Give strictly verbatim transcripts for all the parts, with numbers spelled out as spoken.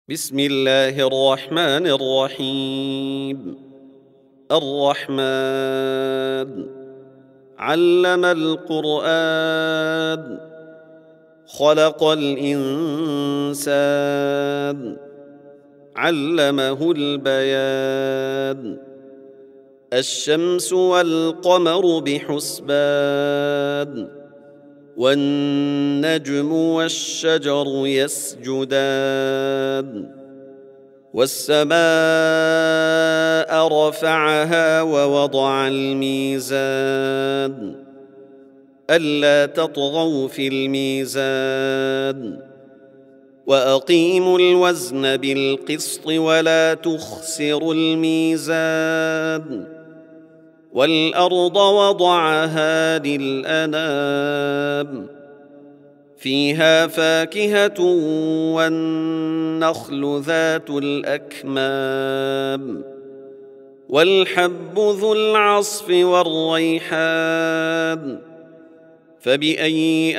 بسم الله الرحمن الرحيم. الرحمن علم القرآن خلق الإنسان علمه البيان. الشمس والقمر بحسبان والنجم والشجر يسجدان. والسماء رفعها ووضع الميزان ألا تطغوا في الميزان وأقيموا الوزن بالقسط ولا تخسروا الميزان. والأرض وضعها للأنام فيها فاكهة والنخل ذات الأكمام والحب ذو العصف والريحان. فبأي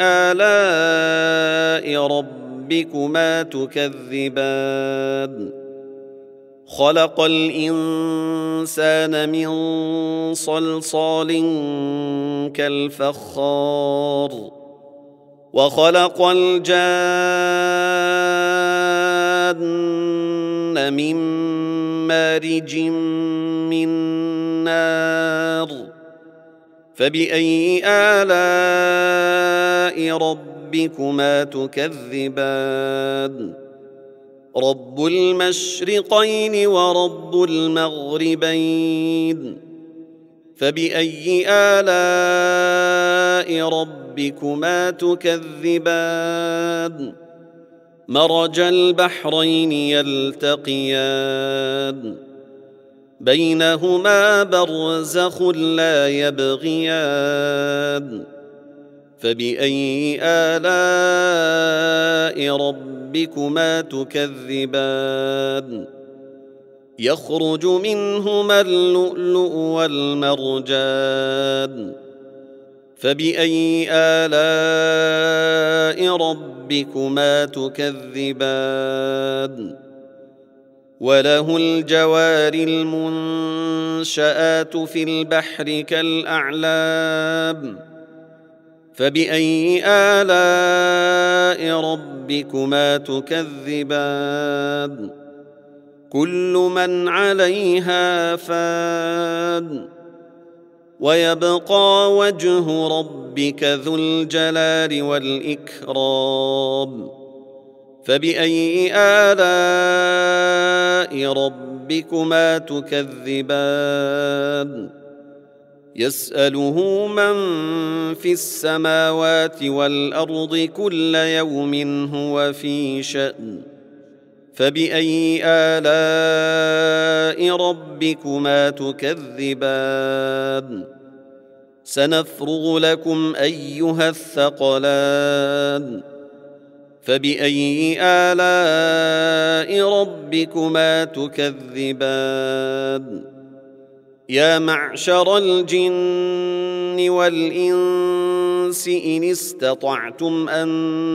آلاء ربكما تكذبان؟ خلق الإنسان من صلصال كالفخار وخلق الجان من مارج من نار. فبأي آلاء ربكما تكذبان؟ رب المشرقين ورب المغربين. فبأي آلاء ربكما تكذبان؟ مرج البحرين يلتقيان بينهما برزخ لا يبغيان. فبأي آلاء ربكما تكذبان؟ يخرج منهما اللؤلؤ والمرجان. فبأي آلاء ربكما تكذبان؟ وله الجوار المنشآت في البحر كالأعلام. فبأي آلاء ربكما تكذبان؟ كل من عليها فان ويبقى وجه ربك ذو الجلال والإكرام. فبأي آلاء ربكما تكذبان؟ يسأله من في السماوات والأرض كل يوم هو في شأن. فبأي آلاء ربكما تكذبان؟ سنفرغ لكم أيها الثقلان. فبأي آلاء ربكما تكذبان؟ يا معشر الجن والإنس إن استطعتم أن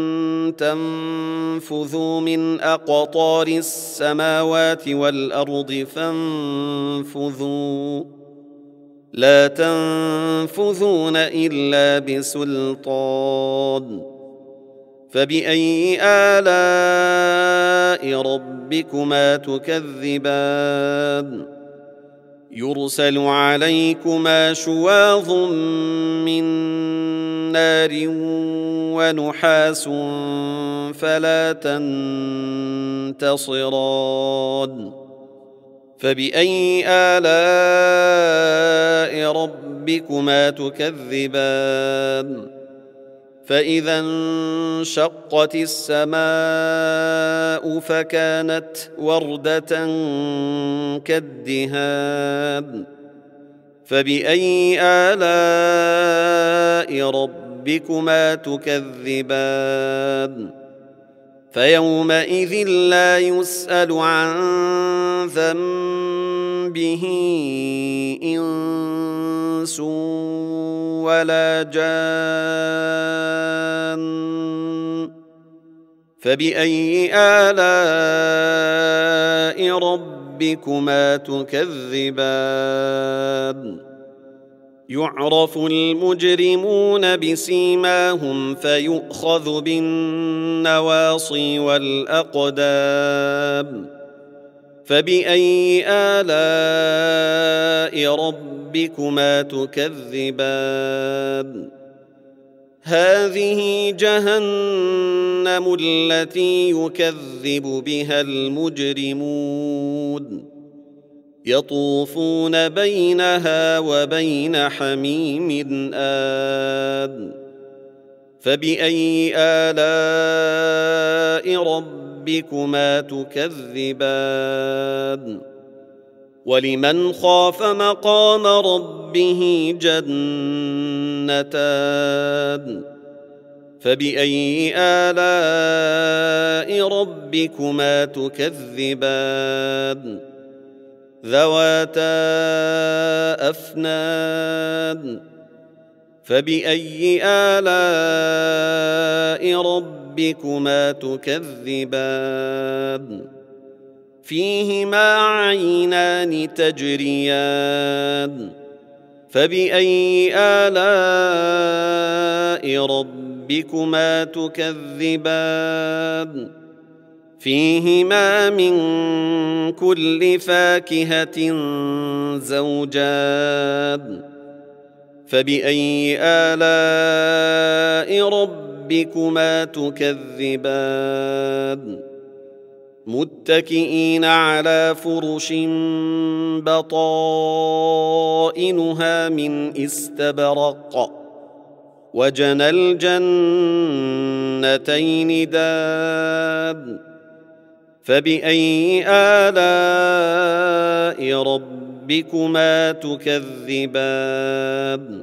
تنفذوا من أقطار السماوات والأرض فانفذوا لا تنفذون إلا بسلطان. فبأي آلاء ربكما تكذبان؟ يرسل عليكما شواظ من نار ونحاس فلا تنتصران. فبأي آلاء ربكما تكذبان؟ فإذا انشقت السماء فكانت وردة كالدهان. فبأي آلاء ربكما تكذبان؟ فيومئذ لا يسأل عن ذنبه إنس ولا جان. فبأي آلاء ربكما تكذبان يعرف المجرمون بسيماهم فيؤخذ بالنواصي والأقدام فبأي آلاء ربكما تكذبان هذه جهنم التي يكذب بها المجرمون يطوفون بينها وبين حميم آن فبأي آلاء ربكما تكذبان ولمن خاف مقام ربه جنتان فبأي آلاء ربكما تكذبان ذواتا أفنان فبأي آلاء ربكما تكذبان فيهما عينان تجريان فبأي آلاء ربكما تكذبان فيهما من كل فاكهة زوجان فبأي آلاء ربكما تكذبان متكئين على فرش بطائنها من استبرق وجنى الجنتين دان فبأي آلاء ربكما تكذبان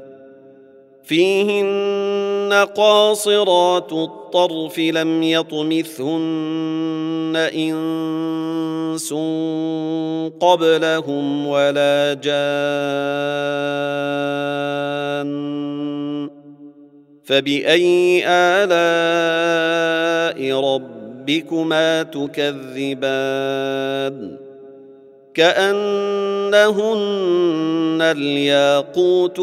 فيهن قاصرات الطرف لم يطمثهن إنس قبلهم ولا جان فبأي آلاء ربكما تكذبان كأنهن الياقوت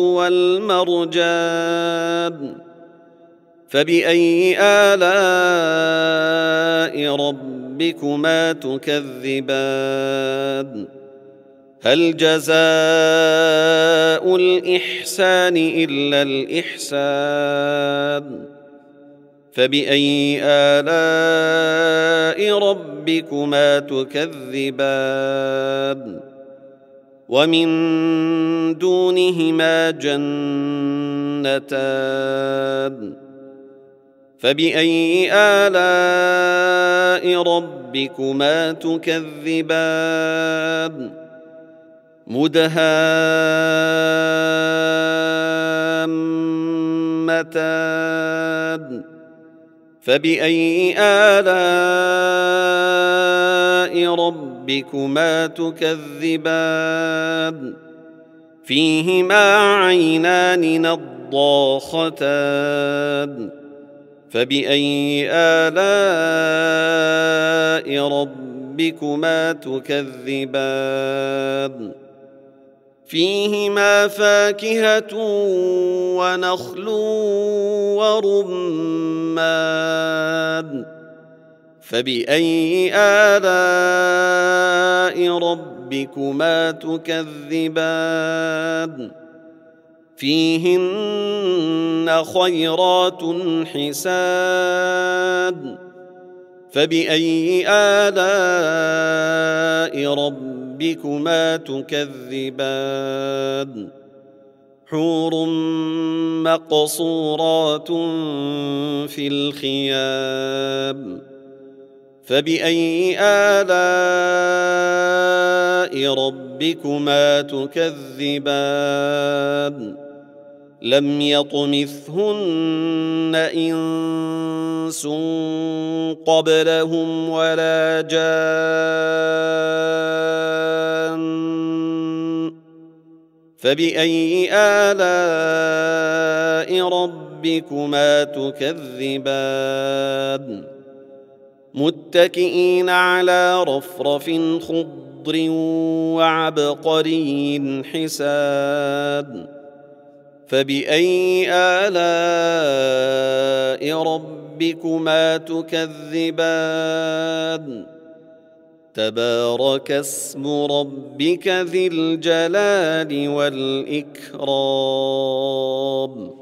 والمرجان فبأي آلاء ربكما تكذبان هل جزاء الإحسان إلا الإحسان فبأي آلاء ربكما تكذبان ومن دونهما جنتان فبأي آلاء ربكما تكذبان مدهامتان فبأي آلاء ربكما تكذبان فيهما عينان نضاختان فبأي آلاء ربكما تكذبان فيهما فاكهة ونخل ورمان فبأي آلاء ربكما تكذبان فيهن خيرات حسان فبأي آلاء ربكما تكذبان حور مقصورات في الخيام فبأي آلاء ربكما تكذبان لم يطمثهن إنس قبلهم ولا جان فبأي آلاء ربكما تكذبان متكئين على رفرف خضر وعبقري حسان فبأي آلاء ربكما تكذبان تبارك اسم ربك ذي الجلال والإكرام